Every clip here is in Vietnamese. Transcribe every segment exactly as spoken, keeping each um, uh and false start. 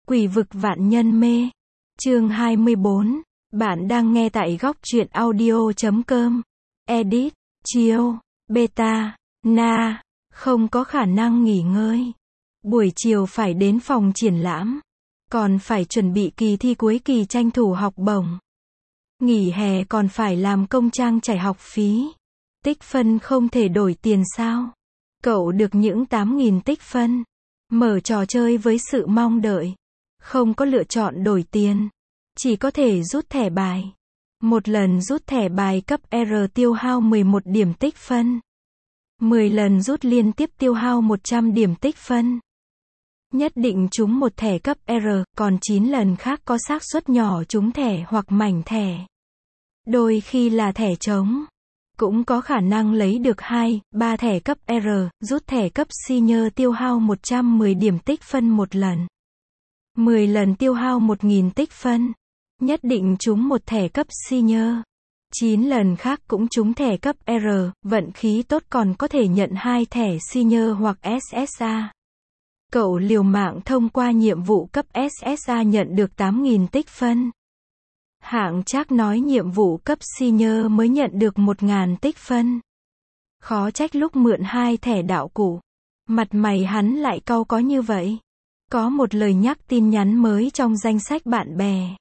Quỷ vực vạn nhân mê. Chương hai mươi bốn. Bạn đang nghe tại góc truyện audio chấm com. Edit, chill, beta, na. Không có khả năng nghỉ ngơi. Buổi chiều phải đến phòng triển lãm. Còn phải chuẩn bị kỳ thi cuối kỳ tranh thủ học bổng. Nghỉ hè còn phải làm công trang trải học phí. Tích phân không thể đổi tiền sao? Cậu được những tám nghìn tích phân. Mở trò chơi với sự mong đợi. Không có lựa chọn đổi tiền. Chỉ có thể rút thẻ bài. Một lần rút thẻ bài cấp R tiêu hao mười một điểm tích phân. mười lần rút liên tiếp tiêu hao một trăm điểm tích phân. Nhất định trúng một thẻ cấp R, còn chín lần khác có xác suất nhỏ trúng thẻ hoặc mảnh thẻ. Đôi khi là thẻ trống. Cũng có khả năng lấy được hai, ba thẻ cấp R, rút thẻ cấp Senior tiêu hao một trăm mười điểm tích phân một lần. mười lần tiêu hao một nghìn tích phân. Nhất định trúng một thẻ cấp Senior. chín lần khác cũng trúng thẻ cấp R, vận khí tốt còn có thể nhận hai thẻ Senior hoặc ét ét a. Cậu liều mạng thông qua nhiệm vụ cấp ét ét a nhận được tám nghìn tích phân. Hạng Trác nói nhiệm vụ cấp Senior mới nhận được một nghìn tích phân. Khó trách lúc mượn hai thẻ đạo cụ. Mặt mày hắn lại cau có như vậy. Có một lời nhắc tin nhắn mới trong danh sách bạn bè.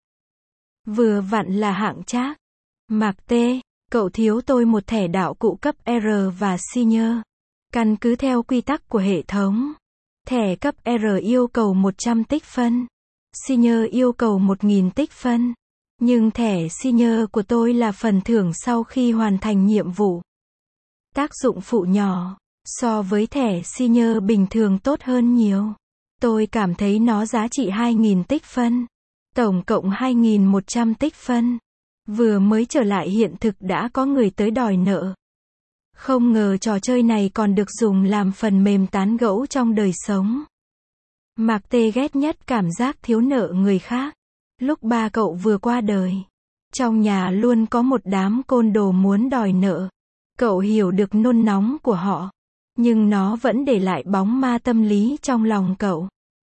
Vừa vặn là Hạng Trác. Mạc T, cậu thiếu tôi một thẻ đạo cụ cấp R và Senior. Căn cứ theo quy tắc của hệ thống. Thẻ cấp R yêu cầu một trăm tích phân. Senior yêu cầu một nghìn tích phân. Nhưng thẻ Senior của tôi là phần thưởng sau khi hoàn thành nhiệm vụ. Tác dụng phụ nhỏ. So với thẻ Senior bình thường tốt hơn nhiều. Tôi cảm thấy nó giá trị hai nghìn tích phân. Tổng cộng hai nghìn một trăm tích phân. Vừa mới trở lại hiện thực đã có người tới đòi nợ. Không ngờ trò chơi này còn được dùng làm phần mềm tán gẫu trong đời sống. Mạc Tê ghét nhất cảm giác thiếu nợ người khác. Lúc ba cậu vừa qua đời, trong nhà luôn có một đám côn đồ muốn đòi nợ. Cậu hiểu được nôn nóng của họ, nhưng nó vẫn để lại bóng ma tâm lý trong lòng cậu.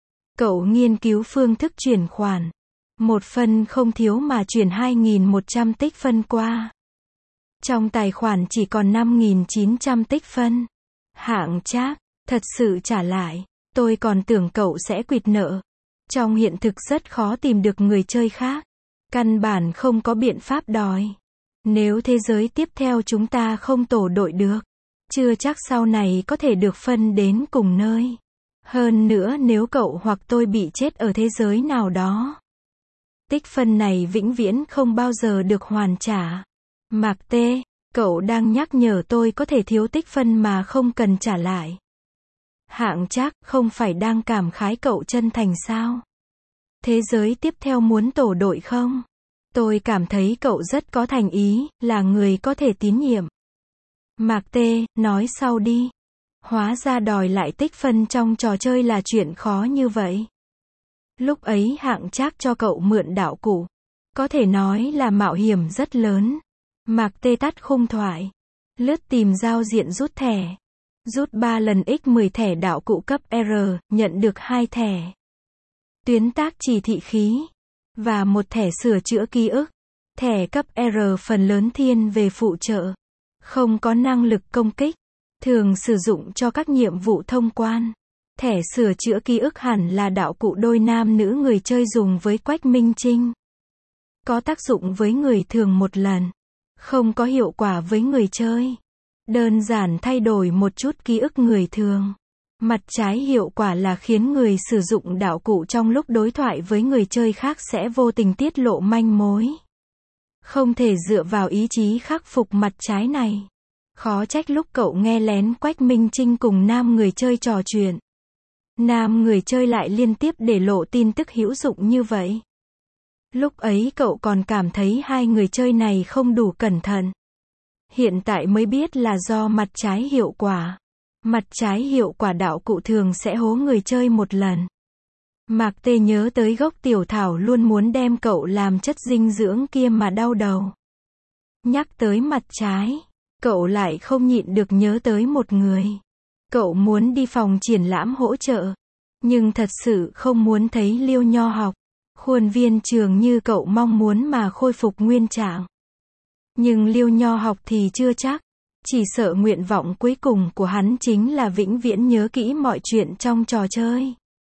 Cậu nghiên cứu phương thức chuyển khoản. Một phân không thiếu mà chuyển hai nghìn một trăm tích phân qua. Trong tài khoản chỉ còn năm nghìn chín trăm tích phân. Hạng Trác, thật sự trả lại. Tôi còn tưởng cậu sẽ quỵt nợ. Trong hiện thực rất khó tìm được người chơi khác. Căn bản không có biện pháp đòi. Nếu thế giới tiếp theo chúng ta không tổ đội được, chưa chắc sau này có thể được phân đến cùng nơi. Hơn nữa nếu cậu hoặc tôi bị chết ở thế giới nào đó, tích phân này vĩnh viễn không bao giờ được hoàn trả. Mạc T, cậu đang nhắc nhở tôi có thể thiếu tích phân mà không cần trả lại. Hạng Trác, không phải đang cảm khái cậu chân thành sao? Thế giới tiếp theo muốn tổ đội không? Tôi cảm thấy cậu rất có thành ý, là người có thể tín nhiệm. Mạc T, nói sau đi. Hóa ra đòi lại tích phân trong trò chơi là chuyện khó như vậy. Lúc ấy Hạng Trác cho cậu mượn đạo cụ. Có thể nói là mạo hiểm rất lớn. Mạc T tắt khung thoại. Lướt tìm giao diện rút thẻ. Rút ba lần x mười thẻ đạo cụ cấp R, nhận được hai thẻ. Tuyến tác chỉ thị khí. Và một thẻ sửa chữa ký ức. Thẻ cấp R phần lớn thiên về phụ trợ. Không có năng lực công kích. Thường sử dụng cho các nhiệm vụ thông quan. Thẻ sửa chữa ký ức hẳn là đạo cụ đôi nam nữ người chơi dùng với Quách Minh Trinh. Có tác dụng với người thường một lần. Không có hiệu quả với người chơi. Đơn giản thay đổi một chút ký ức người thường. Mặt trái hiệu quả là khiến người sử dụng đạo cụ trong lúc đối thoại với người chơi khác sẽ vô tình tiết lộ manh mối. Không thể dựa vào ý chí khắc phục mặt trái này. Khó trách lúc cậu nghe lén Quách Minh Trinh cùng nam người chơi trò chuyện. Nam người chơi lại liên tiếp để lộ tin tức hữu dụng như vậy. Lúc ấy cậu còn cảm thấy hai người chơi này không đủ cẩn thận. Hiện tại mới biết là do mặt trái hiệu quả. Mặt trái hiệu quả đạo cụ thường sẽ hố người chơi một lần. Mạc T nhớ tới gốc tiểu thảo luôn muốn đem cậu làm chất dinh dưỡng kia mà đau đầu. Nhắc tới mặt trái, cậu lại không nhịn được nhớ tới một người. Cậu muốn đi phòng triển lãm hỗ trợ. nhưng thật sự không muốn thấy Liêu Nho học. Khuôn viên trường như cậu mong muốn mà khôi phục nguyên trạng. Nhưng Liêu Nho học thì chưa chắc. Chỉ sợ nguyện vọng cuối cùng của hắn chính là vĩnh viễn nhớ kỹ mọi chuyện trong trò chơi.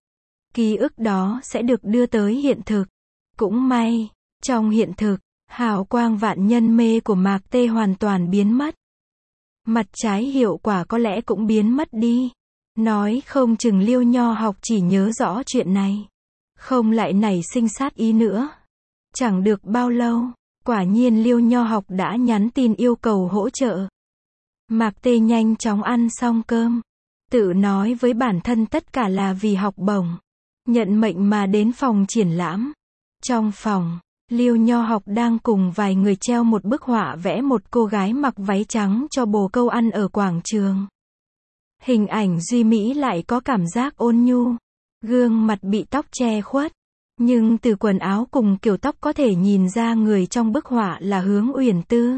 Ký ức đó sẽ được đưa tới hiện thực. Cũng may, trong hiện thực, hào quang vạn nhân mê của Mạc Tê hoàn toàn biến mất. Mặt trái hiệu quả có lẽ cũng biến mất đi. Nói không chừng Liêu Nho học chỉ nhớ rõ chuyện này. Không lại nảy sinh sát ý nữa. Chẳng được bao lâu, quả nhiên Liêu Nho học đã nhắn tin yêu cầu hỗ trợ. Mạc Tê nhanh chóng ăn xong cơm. Tự nói với bản thân tất cả là vì học bổng. Nhận mệnh mà đến phòng triển lãm. Trong phòng, Liêu Nho học đang cùng vài người treo một bức họa vẽ một cô gái mặc váy trắng cho bồ câu ăn ở quảng trường. Hình ảnh duy mỹ lại có cảm giác ôn nhu. Gương mặt bị tóc che khuất. Nhưng từ quần áo cùng kiểu tóc có thể nhìn ra người trong bức họa là Hướng Uyển Tư.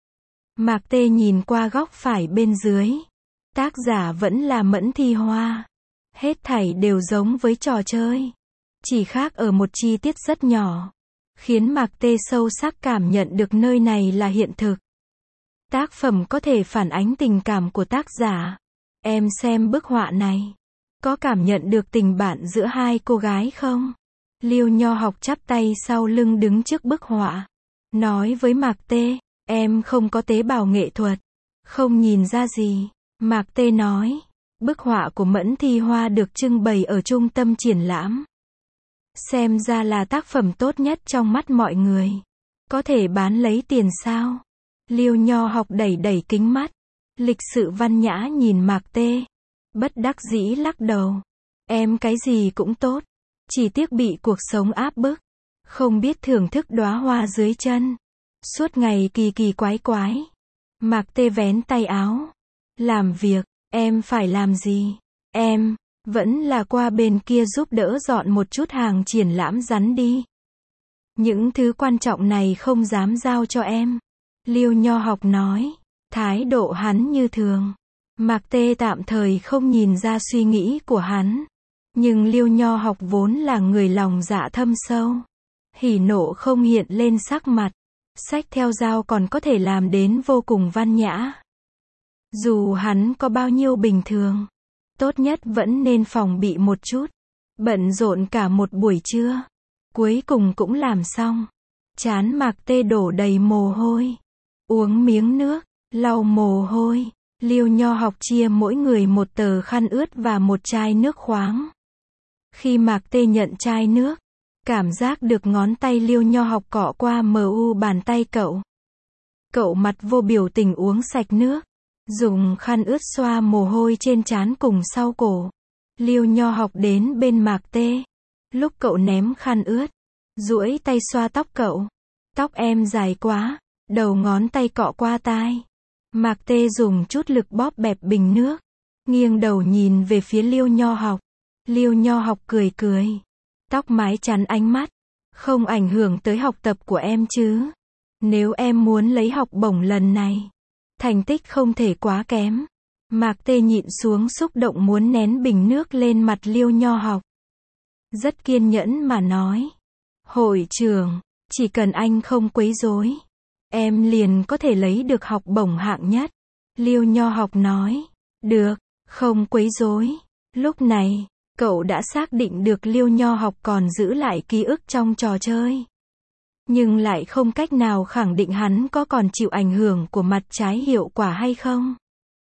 Mạc Tê nhìn qua góc phải bên dưới. Tác giả vẫn là Mẫn Thi Hoa. Hết thảy đều giống với trò chơi. Chỉ khác ở một chi tiết rất nhỏ. Khiến Mạc Tê sâu sắc cảm nhận được nơi này là hiện thực. Tác phẩm có thể phản ánh tình cảm của tác giả. Em xem bức họa này. Có cảm nhận được tình bạn giữa hai cô gái không? Liêu Nho học chắp tay sau lưng đứng trước bức họa. Nói với Mạc Tê, em không có tế bào nghệ thuật. Không nhìn ra gì. Mạc Tê nói, bức họa của Mẫn Thi Hoa được trưng bày ở trung tâm triển lãm. Xem ra là tác phẩm tốt nhất trong mắt mọi người. Có thể bán lấy tiền sao? Liêu Nho học đẩy đẩy kính mắt. Lịch sự văn nhã nhìn Mạc Tê. Bất đắc dĩ lắc đầu. Em cái gì cũng tốt. Chỉ tiếc bị cuộc sống áp bức. Không biết thưởng thức đóa hoa dưới chân. Suốt ngày kỳ kỳ quái quái. Mạc Tê vén tay áo. Làm việc, em phải làm gì? Em, vẫn là qua bên kia giúp đỡ dọn một chút hàng triển lãm rắn đi. Những thứ quan trọng này không dám giao cho em. Liêu Nho học nói. Thái độ hắn như thường. Mạc Tê tạm thời không nhìn ra suy nghĩ của hắn. Nhưng Liêu Nho học vốn là người lòng dạ thâm sâu. Hỉ nộ không hiện lên sắc mặt. Xách theo dao còn có thể làm đến vô cùng văn nhã. Dù hắn có bao nhiêu bình thường, tốt nhất vẫn nên phòng bị một chút. Bận rộn cả một buổi trưa. Cuối cùng cũng làm xong. Trán Mạc Tê đổ đầy mồ hôi. Uống miếng nước, lau mồ hôi. Liêu Nho học chia mỗi người một tờ khăn ướt và một chai nước khoáng. Khi Mạc Tê nhận chai nước, cảm giác được ngón tay Liêu Nho học cọ qua mờ u bàn tay cậu. Cậu mặt vô biểu tình uống sạch nước. Dùng khăn ướt xoa mồ hôi trên trán cùng sau cổ. Liêu Nho học đến bên Mạc Tê. Lúc cậu ném khăn ướt, duỗi tay xoa tóc cậu. Tóc em dài quá. Đầu ngón tay cọ qua tai. Mạc Tê dùng chút lực bóp bẹp bình nước. Nghiêng đầu nhìn về phía Liêu Nho học. Liêu Nho học cười cười. Tóc mái chắn ánh mắt. Không ảnh hưởng tới học tập của em chứ. Nếu em muốn lấy học bổng lần này, thành tích không thể quá kém. Mạc Tê nhịn xuống xúc động muốn nén bình nước lên mặt Liêu Nho học. Rất kiên nhẫn mà nói. Hội trưởng, chỉ cần anh không quấy rối, em liền có thể lấy được học bổng hạng nhất. Liêu Nho học nói. Được, không quấy rối. Lúc này, cậu đã xác định được Liêu Nho học còn giữ lại ký ức trong trò chơi. Nhưng lại không cách nào khẳng định hắn có còn chịu ảnh hưởng của mặt trái hiệu quả hay không.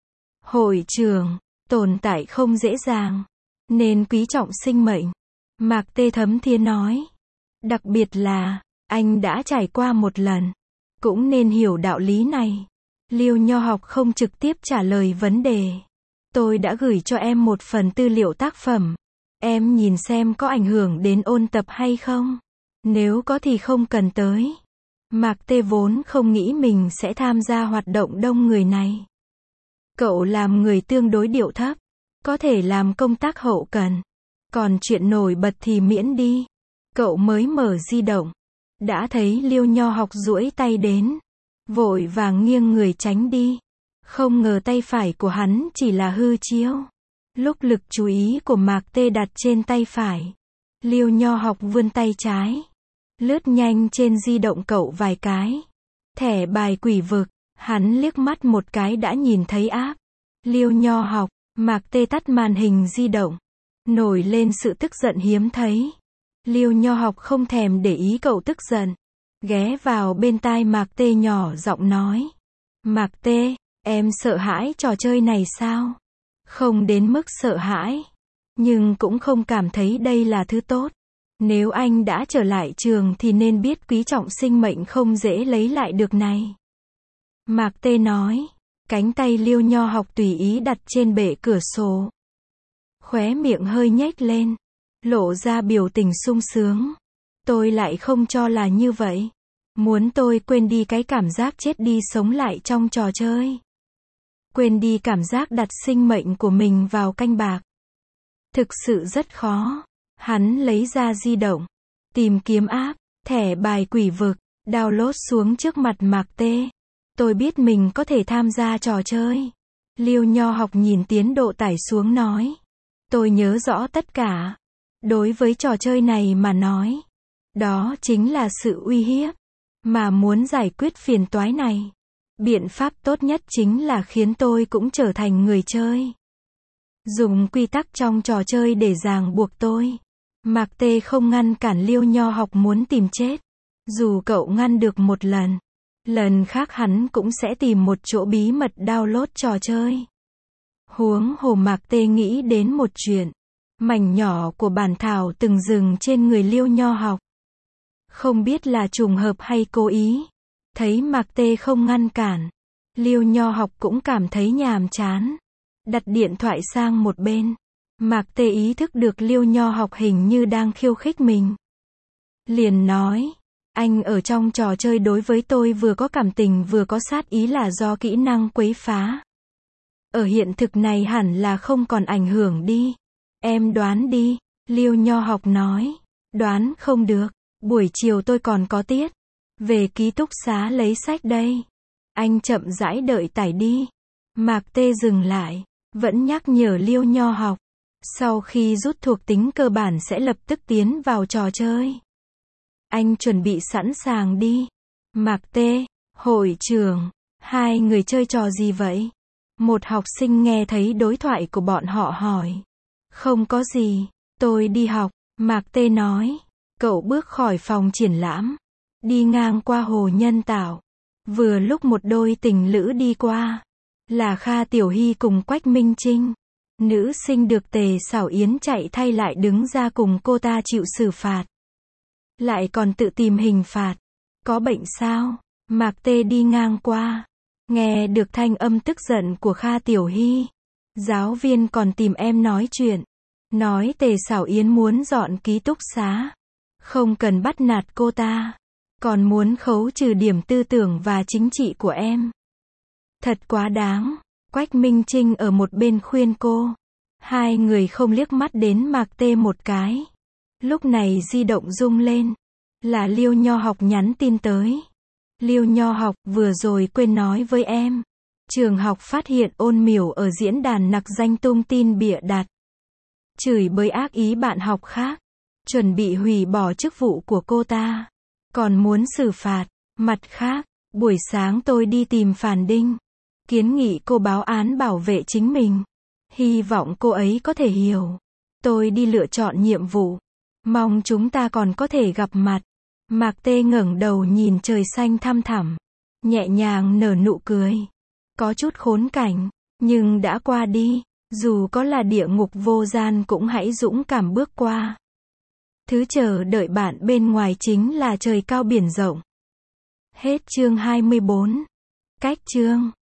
Hội trưởng, tồn tại không dễ dàng, nên quý trọng sinh mệnh. Mạc Tê thấm thía nói. Đặc biệt là, anh đã trải qua một lần, cũng nên hiểu đạo lý này. Liêu Nho học không trực tiếp trả lời vấn đề. Tôi đã gửi cho em một phần tư liệu tác phẩm. Em nhìn xem có ảnh hưởng đến ôn tập hay không. Nếu có thì không cần tới. Mạc Tê vốn không nghĩ mình sẽ tham gia hoạt động đông người này. Cậu làm người tương đối điệu thấp, có thể làm công tác hậu cần. Còn chuyện nổi bật thì miễn đi. Cậu mới mở di động, đã thấy Liêu Nho học duỗi tay đến, vội vàng nghiêng người tránh đi. Không ngờ tay phải của hắn chỉ là hư chiêu. Lúc lực chú ý của Mạc Tê đặt trên tay phải, Liêu Nho Học vươn tay trái, lướt nhanh trên di động cậu vài cái. Thẻ bài quỷ vực, hắn liếc mắt một cái đã nhìn thấy app. Liêu Nho Học, Mạc Tê tắt màn hình di động, nổi lên sự tức giận hiếm thấy. Liêu Nho Học không thèm để ý cậu tức giận, ghé vào bên tai Mạc Tê nhỏ giọng nói. Mạc Tê, em sợ hãi trò chơi này sao? Không đến mức sợ hãi, nhưng cũng không cảm thấy đây là thứ tốt. Nếu anh đã trở lại trường thì nên biết quý trọng sinh mệnh không dễ lấy lại được này. Mạc Tê nói, cánh tay Liêu Nho Học tùy ý đặt trên bệ cửa sổ. Khóe miệng hơi nhếch lên, lộ ra biểu tình sung sướng. Tôi lại không cho là như vậy. Muốn tôi quên đi cái cảm giác chết đi sống lại trong trò chơi. Quên đi cảm giác đặt sinh mệnh của mình vào canh bạc. Thực sự rất khó. Hắn lấy ra di động, tìm kiếm app, thẻ bài quỷ vực, download xuống trước mặt Mạc Tê. Tôi biết mình có thể tham gia trò chơi. Liêu Nho Học nhìn tiến độ tải xuống nói. Tôi nhớ rõ tất cả. Đối với trò chơi này mà nói, đó chính là sự uy hiếp. Mà muốn giải quyết phiền toái này, biện pháp tốt nhất chính là khiến tôi cũng trở thành người chơi. Dùng quy tắc trong trò chơi để ràng buộc tôi. Mạc Tê không ngăn cản Liêu Nho Học muốn tìm chết. Dù cậu ngăn được một lần, lần khác hắn cũng sẽ tìm một chỗ bí mật download trò chơi. Huống hồ Mạc Tê nghĩ đến một chuyện. Mảnh nhỏ của bản thảo từng dừng trên người Liêu Nho Học. Không biết là trùng hợp hay cố ý. Thấy Mạc Tê không ngăn cản, Liêu Nho Học cũng cảm thấy nhàm chán. Đặt điện thoại sang một bên. Mạc Tê ý thức được Liêu Nho Học hình như đang khiêu khích mình. Liền nói, anh ở trong trò chơi đối với tôi vừa có cảm tình vừa có sát ý là do kỹ năng quấy phá. Ở hiện thực này hẳn là không còn ảnh hưởng đi. Em đoán đi, Liêu Nho Học nói. Đoán không được, buổi chiều tôi còn có tiết. Về ký túc xá lấy sách đây. Anh chậm rãi đợi tải đi. Mạc Tê dừng lại, vẫn nhắc nhở Liêu Nho Học. Sau khi rút thuộc tính cơ bản sẽ lập tức tiến vào trò chơi. Anh chuẩn bị sẵn sàng đi. Mạc Tê, hội trưởng, hai người chơi trò gì vậy? Một học sinh nghe thấy đối thoại của bọn họ hỏi. Không có gì, tôi đi học, Mạc Tê nói. Cậu bước khỏi phòng triển lãm, đi ngang qua hồ nhân tạo. Vừa lúc một đôi tình lữ đi qua. Là Kha Tiểu Hy cùng Quách Minh Trinh. Nữ sinh được Tề Xảo Yến chạy thay lại đứng ra cùng cô ta chịu xử phạt. Lại còn tự tìm hình phạt. Có bệnh sao? Mạc Tê đi ngang qua. Nghe được thanh âm tức giận của Kha Tiểu Hy. Giáo viên còn tìm em nói chuyện. Nói Tề Xảo Yến muốn dọn ký túc xá. Không cần bắt nạt cô ta. Còn muốn khấu trừ điểm tư tưởng và chính trị của em. Thật quá đáng. Quách Minh Trinh ở một bên khuyên cô. Hai người không liếc mắt đến Mạc Tê một cái. Lúc này di động rung lên. Là Liêu Nho Học nhắn tin tới. Liêu Nho Học, vừa rồi quên nói với em. Trường học phát hiện Ôn Miểu ở diễn đàn nặc danh tung tin bịa đặt. Chửi bới ác ý bạn học khác. Chuẩn bị hủy bỏ chức vụ của cô ta. Còn muốn xử phạt. Mặt khác, buổi sáng tôi đi tìm Phàn Đinh. Kiến nghị cô báo án bảo vệ chính mình. Hy vọng cô ấy có thể hiểu. Tôi đi lựa chọn nhiệm vụ. Mong chúng ta còn có thể gặp mặt. Mạc Tê ngẩng đầu nhìn trời xanh thăm thẳm. Nhẹ nhàng nở nụ cười. Có chút khốn cảnh, nhưng đã qua đi. Dù có là địa ngục vô gian cũng hãy dũng cảm bước qua. Thứ chờ đợi bạn bên ngoài chính là trời cao biển rộng. Hết chương hai mươi bốn. Cách chương